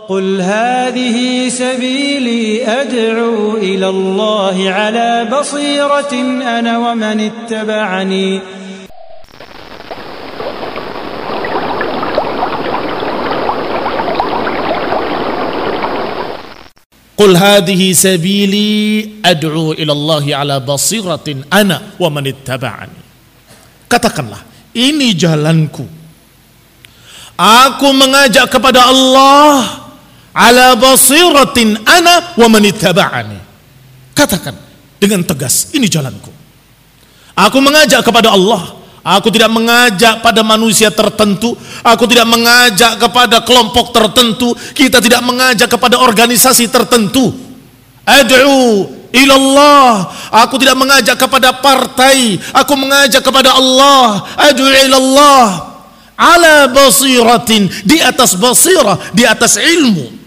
قل هذه سبيلي أدعو إلى الله على بصيرة أنا ومن اتبعني قل هذه سبيلي أدعو إلى الله على بصيرة أنا ومن اتبعني. Katakanlah, ini jalanku. Aku mengajak kepada Allah ala basiratin ana wa man ittaba'ani. Katakan dengan tegas, ini jalanku. Aku mengajak kepada Allah. Aku tidak mengajak pada manusia tertentu. Aku tidak mengajak kepada kelompok tertentu. Kita tidak mengajak kepada organisasi tertentu. Ad'u ilallah. Aku tidak mengajak kepada partai. Aku mengajak kepada Allah. Ad'u ilallah ala basiratin, di atas basirah, di atas ilmu.